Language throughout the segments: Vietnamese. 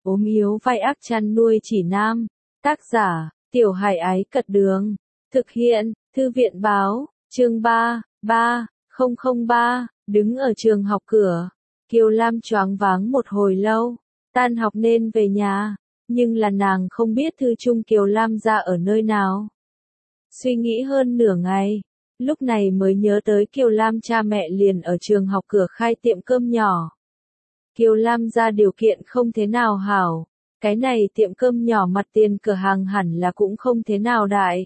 ốm yếu vai ác chăn nuôi chỉ nam. Tác giả, Tiểu Hải Ái Cật Đường. Thực hiện, Thư viện Báo, chương 3, đứng ở trường học cửa. Kiều Lam choáng váng một hồi lâu, tan học nên về nhà, nhưng là nàng không biết thư chung Kiều Lam ra ở nơi nào. Suy nghĩ hơn nửa ngày, lúc này mới nhớ tới Kiều Lam cha mẹ liền ở trường học cửa khai tiệm cơm nhỏ. Kiều Lam ra điều kiện không thế nào hảo, cái này tiệm cơm nhỏ mặt tiền cửa hàng hẳn là cũng không thế nào đại.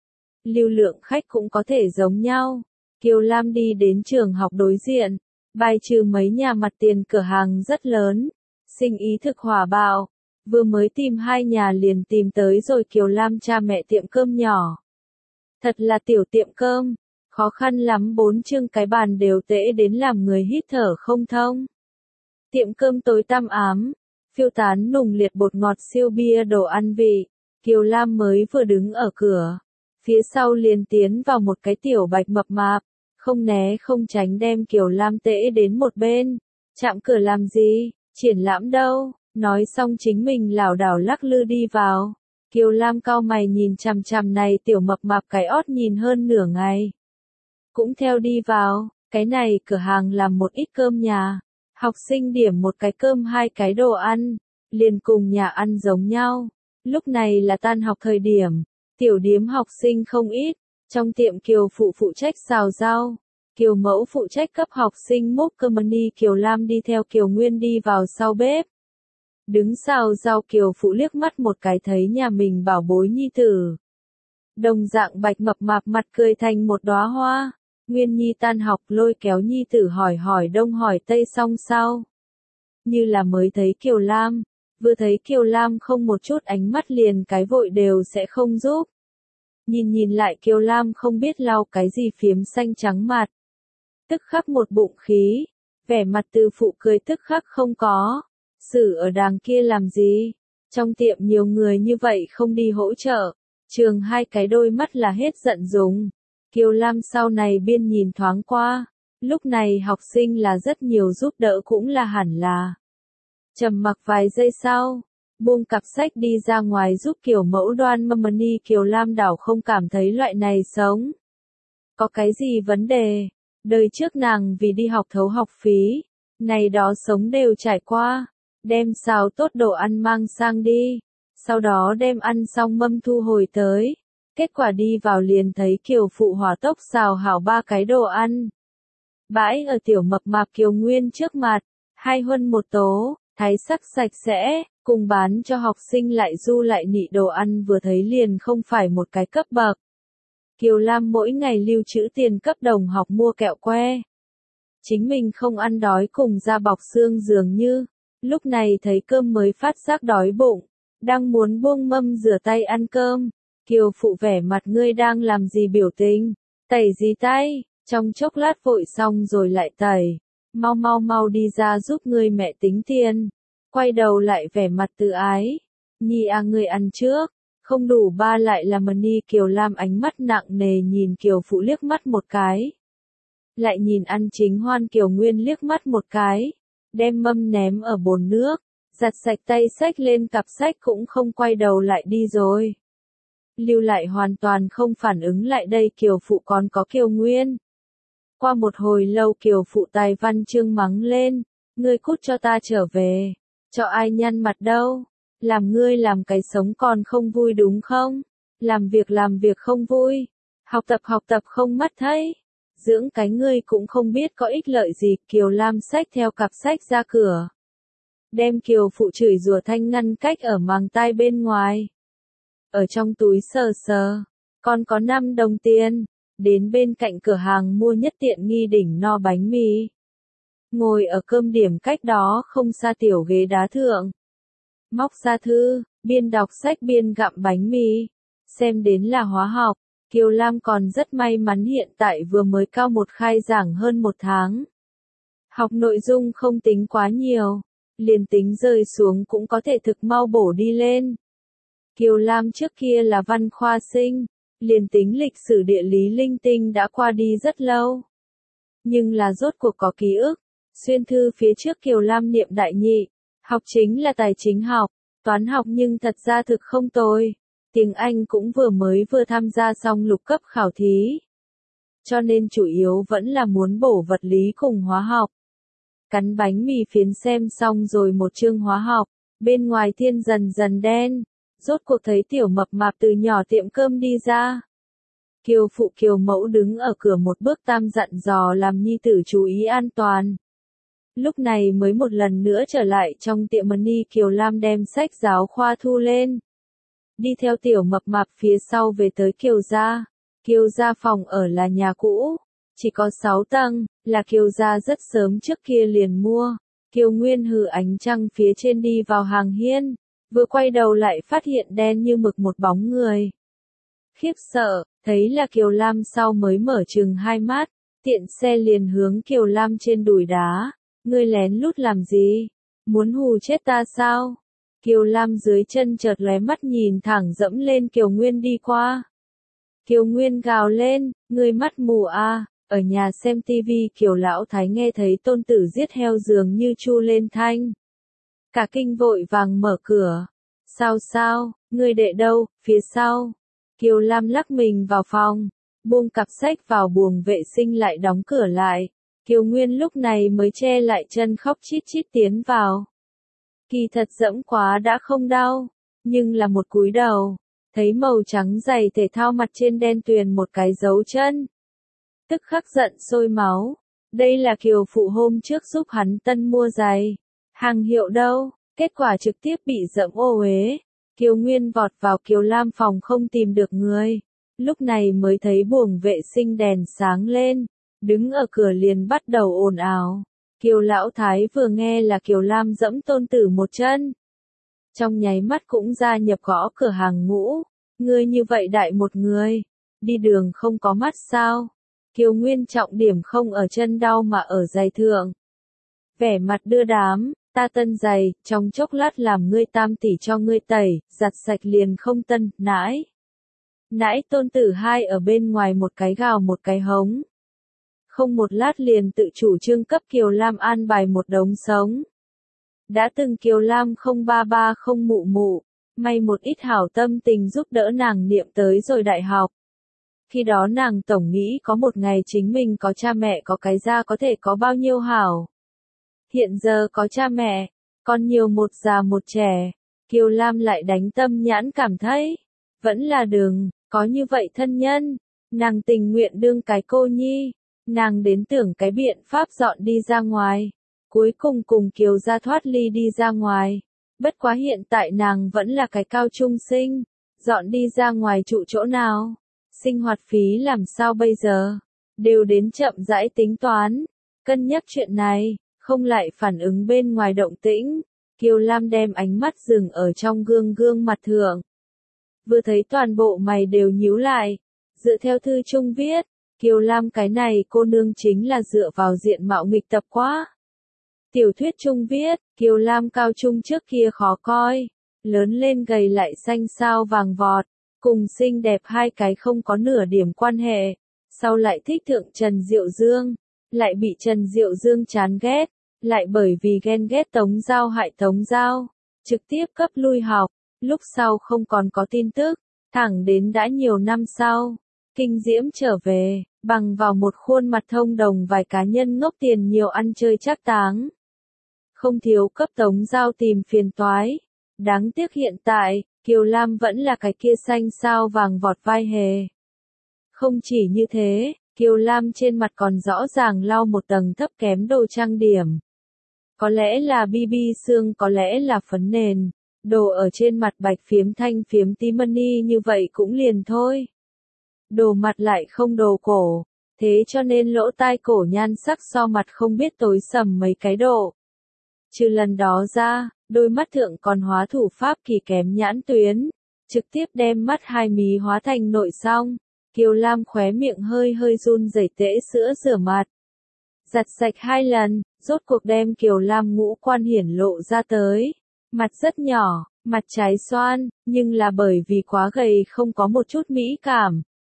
Lưu lượng khách cũng có thể giống nhau. Kiều Lam đi đến trường học đối diện, bài trừ mấy nhà mặt tiền cửa hàng rất lớn, sinh ý thực hỏa bạo, vừa mới tìm hai nhà liền tìm tới rồi Kiều Lam cha mẹ tiệm cơm nhỏ. Thật là tiểu tiệm cơm, khó khăn lắm 4 chưng cái bàn đều tễ đến làm người hít thở không thông. Tiệm cơm tối tăm ám, phiêu tán nùng liệt bột ngọt siêu bia đồ ăn vị, Kiều Lam mới vừa đứng ở cửa, phía sau liền tiến vào một cái tiểu bạch mập mạp, không né không tránh đem Kiều Lam tễ đến một bên. Chạm cửa làm gì, triển lãm đâu, nói xong chính mình lảo đảo lắc lư đi vào. Kiều Lam cau mày nhìn chằm chằm này tiểu mập mạp cái ót nhìn hơn nửa ngày. Cũng theo đi vào, cái này cửa hàng làm một ít cơm nhà, học sinh điểm một cái cơm hai cái đồ ăn, liền cùng nhà ăn giống nhau. Lúc này là tan học thời điểm, tiểu điếm học sinh không ít, trong tiệm Kiều phụ phụ trách xào rau, Kiều mẫu phụ trách cấp học sinh múc cơm mani. Kiều Lam đi theo Kiều Nguyên đi vào sau bếp. Đứng xào rau Kiều phụ liếc mắt một cái thấy nhà mình bảo bối nhi tử. Đồng dạng bạch mập mạp mặt cười thành một đóa hoa. Nguyên Nhi tan học lôi kéo nhi tử hỏi đông hỏi tây xong sau. Như là mới thấy Kiều Lam, vừa thấy Kiều Lam không một chút ánh mắt liền cái vội đều sẽ không giúp. Nhìn lại Kiều Lam không biết lau cái gì phiếm xanh trắng mặt. Tức khắc một bụng khí, vẻ mặt từ phụ cười tức khắc không có. Xử ở đàng kia làm gì? Trong tiệm nhiều người như vậy không đi hỗ trợ. Trường hai cái đôi mắt là hết giận dùng. Kiều Lam sau này biên nhìn thoáng qua. Lúc này học sinh là rất nhiều giúp đỡ cũng là hẳn là. Trầm mặc vài giây sau, buông cặp sách đi ra ngoài giúp Kiều mẫu đoan mâm mani. Kiều Lam đảo không cảm thấy loại này sống có cái gì vấn đề. Đời trước nàng vì đi học thấu học phí, này đó sống đều trải qua. Đem xào tốt đồ ăn mang sang đi, sau đó đem ăn xong mâm thu hồi tới. Kết quả đi vào liền thấy Kiều phụ hỏa tốc xào hảo 3 cái đồ ăn. Bãi ở tiểu mập mạp Kiều Nguyên trước mặt, 2 huân 1 tố, thái sắc sạch sẽ, cùng bán cho học sinh lại du lại nị đồ ăn vừa thấy liền không phải một cái cấp bậc. Kiều Lam mỗi ngày lưu trữ tiền cấp đồng học mua kẹo que. Chính mình không ăn đói cùng da bọc xương dường như. Lúc này thấy cơm mới phát giác đói bụng, đang muốn buông mâm rửa tay ăn cơm. Kiều phụ vẻ mặt ngươi đang làm gì biểu tình, tẩy gì tay, trong chốc lát vội xong rồi lại tẩy, mau đi ra giúp ngươi mẹ tính tiền. Quay đầu lại vẻ mặt tự ái, Nhi à ngươi ăn trước, không đủ 3 lại là mani. Kiều Lam ánh mắt nặng nề nhìn Kiều phụ liếc mắt một cái, lại nhìn ăn chính hoan Kiều Nguyên liếc mắt một cái. Đem mâm ném ở bồn nước, giặt sạch tay xách lên cặp sách cũng không quay đầu lại đi rồi. Lưu lại hoàn toàn không phản ứng lại đây Kiều phụ còn có Kiều Nguyên. Qua một hồi lâu Kiều phụ tài văn chương mắng lên, ngươi cút cho ta trở về, cho ai nhăn mặt đâu, làm ngươi làm cái sống còn không vui đúng không, làm việc không vui, học tập không mắt thấy. Dưỡng cái ngươi cũng không biết có ích lợi gì. Kiều Lam xách theo cặp sách ra cửa, đem Kiều phụ chửi rủa thanh ngăn cách ở màng tai bên ngoài. Ở trong túi sờ, còn có 5 đồng tiền, đến bên cạnh cửa hàng mua nhất tiện nghi đỉnh no bánh mì. Ngồi ở cơm điểm cách đó không xa tiểu ghế đá thượng. Móc ra thư, biên đọc sách biên gặm bánh mì, xem đến là hóa học. Kiều Lam còn rất may mắn hiện tại vừa mới cao 1 khai giảng hơn 1 tháng. Học nội dung không tính quá nhiều, liền tính rơi xuống cũng có thể thực mau bổ đi lên. Kiều Lam trước kia là văn khoa sinh, liền tính lịch sử địa lý linh tinh đã qua đi rất lâu. Nhưng là rốt cuộc có ký ức, xuyên thư phía trước Kiều Lam niệm đại nhị, Học chính là tài chính học, toán học nhưng thật ra thực không tồi. Tiếng Anh cũng vừa tham gia xong lục cấp khảo thí. Cho nên chủ yếu vẫn là muốn bổ vật lý cùng hóa học. Cắn bánh mì phiến xem xong rồi một chương hóa học, bên ngoài thiên dần dần đen. Rốt cuộc thấy tiểu mập mạp từ nhỏ tiệm cơm đi ra. Kiều phụ Kiều mẫu đứng ở cửa một bước tam dặn dò làm nhi tử chú ý an toàn. Lúc này mới một lần nữa trở lại trong tiệm Money Kiều Lam đem sách giáo khoa thu lên. Đi theo tiểu mập mạp phía sau về tới Kiều gia. Kiều gia phòng ở là nhà cũ, chỉ có 6 tầng, là Kiều gia rất sớm trước kia liền mua. Kiều Nguyên hừ ánh trăng phía trên đi vào hàng hiên, vừa quay đầu lại phát hiện đen như mực một bóng người. Khiếp sợ, thấy là Kiều Lam sau mới mở chừng hai mắt, tiện xe liền hướng Kiều Lam trên đùi đá. Ngươi lén lút làm gì? Muốn hù chết ta sao? Kiều Lam dưới chân chợt lóe mắt nhìn thẳng dẫm lên Kiều Nguyên đi qua. Kiều Nguyên gào lên, ngươi mắt mù à, ở nhà xem tivi Kiều Lão Thái nghe thấy tôn tử giết heo dường như chu lên thanh. Cả kinh vội vàng mở cửa. Sao, ngươi đệ đâu, phía sau. Kiều Lam lắc mình vào phòng, buông cặp sách vào buồng vệ sinh lại đóng cửa lại. Kiều Nguyên lúc này mới che lại chân khóc chít chít tiến vào. Kỳ thật dẫm quá đã không đau, nhưng là một cúi đầu, thấy màu trắng giày thể thao mặt trên đen tuyền một cái dấu chân. Tức khắc giận sôi máu, đây là Kiều phụ hôm trước giúp hắn tân mua giày. Hàng hiệu đâu, kết quả trực tiếp bị dẫm ô uế. Kiều Nguyên vọt vào Kiều Lam phòng không tìm được người, lúc này mới thấy buồng vệ sinh đèn sáng lên, đứng ở cửa liền bắt đầu ồn ào. Kiều Lão Thái vừa nghe là Kiều Lam dẫm tôn tử một chân, trong nháy mắt cũng gia nhập gõ cửa hàng ngũ. Ngươi như vậy đại một người, đi đường không có mắt sao? Kiều Nguyên trọng điểm không ở chân đau mà ở giày thượng. Vẻ mặt đưa đám, ta tân giày, trong chốc lát làm ngươi tam tỷ cho ngươi tẩy, giặt sạch liền không tân, nãi tôn tử hai ở bên ngoài một cái gào một cái hống. Không một lát liền tự chủ trương cấp Kiều Lam an bài một đống sống. Đã từng Kiều Lam không ba ba không mụ mụ, may một ít hảo tâm tình giúp đỡ nàng niệm tới rồi đại học. Khi đó nàng tổng nghĩ có một ngày chính mình có cha mẹ có cái gia có thể có bao nhiêu hảo. Hiện giờ có cha mẹ, còn nhiều một già một trẻ, Kiều Lam lại đánh tâm nhãn cảm thấy, vẫn là đừng, có như vậy thân nhân, nàng tình nguyện đương cái cô nhi, nàng đến tưởng cái biện pháp dọn đi ra ngoài, cuối cùng cùng Kiều gia thoát ly đi ra ngoài, bất quá hiện tại nàng vẫn là cái cao trung sinh, dọn đi ra ngoài trụ chỗ nào, sinh hoạt phí làm sao bây giờ, đều đến chậm rãi tính toán, cân nhắc chuyện này. Không lại phản ứng bên ngoài động tĩnh, Kiều Lam đem ánh mắt dừng ở trong gương mặt thượng. Vừa thấy toàn bộ mày đều nhíu lại, dựa theo thư chung viết, Kiều Lam cái này cô nương chính là dựa vào diện mạo nghịch tập quá. Tiểu thuyết chung viết, Kiều Lam cao trung trước kia khó coi, lớn lên gầy lại xanh xao vàng vọt, cùng xinh đẹp hai cái không có nửa điểm quan hệ, sau lại thích thượng Trần Diệu Dương, lại bị Trần Diệu Dương chán ghét. Lại bởi vì ghen ghét Tống Giao hại Tống Giao, trực tiếp cấp lui học, lúc sau không còn có tin tức, thẳng đến đã nhiều năm sau, Kinh Diễm trở về, bằng vào một khuôn mặt thông đồng vài cá nhân ngốc tiền nhiều ăn chơi trác táng. Không thiếu cấp Tống Giao tìm phiền toái, đáng tiếc hiện tại, Kiều Lam vẫn là cái kia xanh sao vàng vọt vai hề. Không chỉ như thế, Kiều Lam trên mặt còn rõ ràng lau một tầng thấp kém đồ trang điểm. Có lẽ là BB xương, có lẽ là phấn nền, đồ ở trên mặt bạch phiếm thanh phiếm tí money như vậy cũng liền thôi. Đồ mặt lại không đồ cổ, thế cho nên lỗ tai cổ nhan sắc so mặt không biết tối sầm mấy cái độ. Trừ lần đó ra, đôi mắt thượng còn hóa thủ pháp kỳ kém nhãn tuyến, trực tiếp đem mắt hai mí hóa thành nội song. Kiều Lam khóe miệng hơi run rẩy tễ sữa rửa mặt. Giặt sạch 2 lần, rốt cuộc đem Kiều Lam ngũ quan hiển lộ ra tới. Mặt rất nhỏ, mặt trái xoan, nhưng là bởi vì quá gầy không có một chút mỹ cảm.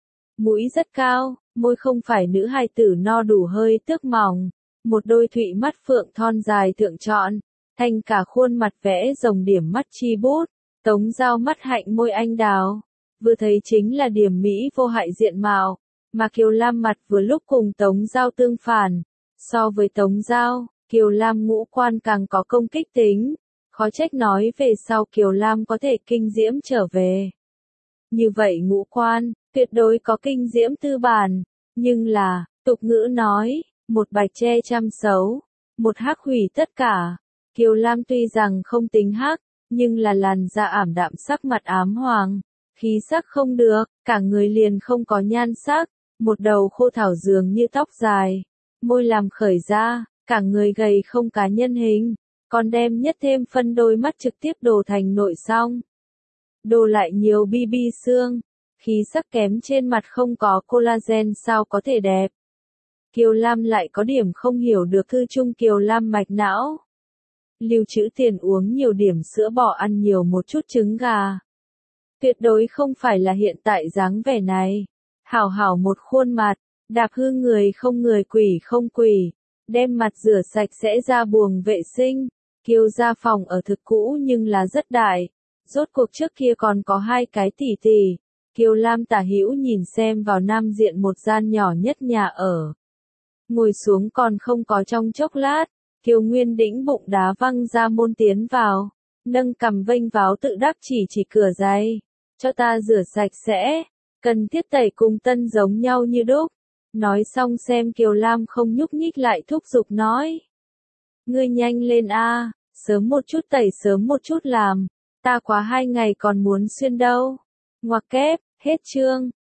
Mũi rất cao, môi không phải nữ hài tử no đủ hơi tước mỏng. Một đôi thụy mắt phượng thon dài thượng trọn, thành cả khuôn mặt vẽ rồng điểm mắt chi bút. Tống Giao mắt hạnh môi anh đào, vừa thấy chính là điểm mỹ vô hại diện mạo, mà Kiều Lam mặt vừa lúc cùng Tống Giao tương phản. So với Tống Giao, Kiều Lam ngũ quan càng có công kích tính, khó trách nói về sau Kiều Lam có thể kinh diễm trở về. Như vậy ngũ quan, tuyệt đối có kinh diễm tư bản, nhưng là, tục ngữ nói, một bạch che trăm xấu, một hắc hủy tất cả. Kiều Lam tuy rằng không tính hắc, nhưng là làn da ảm đạm sắc mặt ám hoàng, khí sắc không được, cả người liền không có nhan sắc, một đầu khô thảo dường như tóc dài, môi làm khởi ra, cả người gầy không cá nhân hình, còn đem nhất thêm phân đôi mắt trực tiếp đổ thành nội song. Đồ lại nhiều BB xương, khí sắc kém trên mặt không có collagen sao có thể đẹp. Kiều Lam lại có điểm không hiểu được thư chung Kiều Lam mạch não. Lưu trữ tiền uống nhiều điểm sữa bò ăn nhiều một chút trứng gà. Tuyệt đối không phải là hiện tại dáng vẻ này. Hảo hảo một khuôn mặt, đạp hư người không người quỷ không quỷ, đem mặt rửa sạch sẽ ra buồng vệ sinh. Kiều gia phòng ở thực cũ nhưng là rất đại. Rốt cuộc trước kia còn có hai cái tỷ tỷ. Kiều Lam tả hữu nhìn xem vào nam diện một gian nhỏ nhất nhà ở. Ngồi xuống còn không có trong chốc lát, Kiều Nguyên đĩnh bụng đá văng ra môn tiến vào, nâng cằm vênh váo tự đắc chỉ cửa giày, cho ta rửa sạch sẽ, cần thiết tẩy cùng tân giống nhau như đúc. Nói xong xem Kiều Lam không nhúc nhích lại thúc giục nói. Ngươi nhanh lên a, sớm một chút tẩy sớm một chút làm, ta quá 2 ngày còn muốn xuyên đâu. Ngoặc kép, hết chương.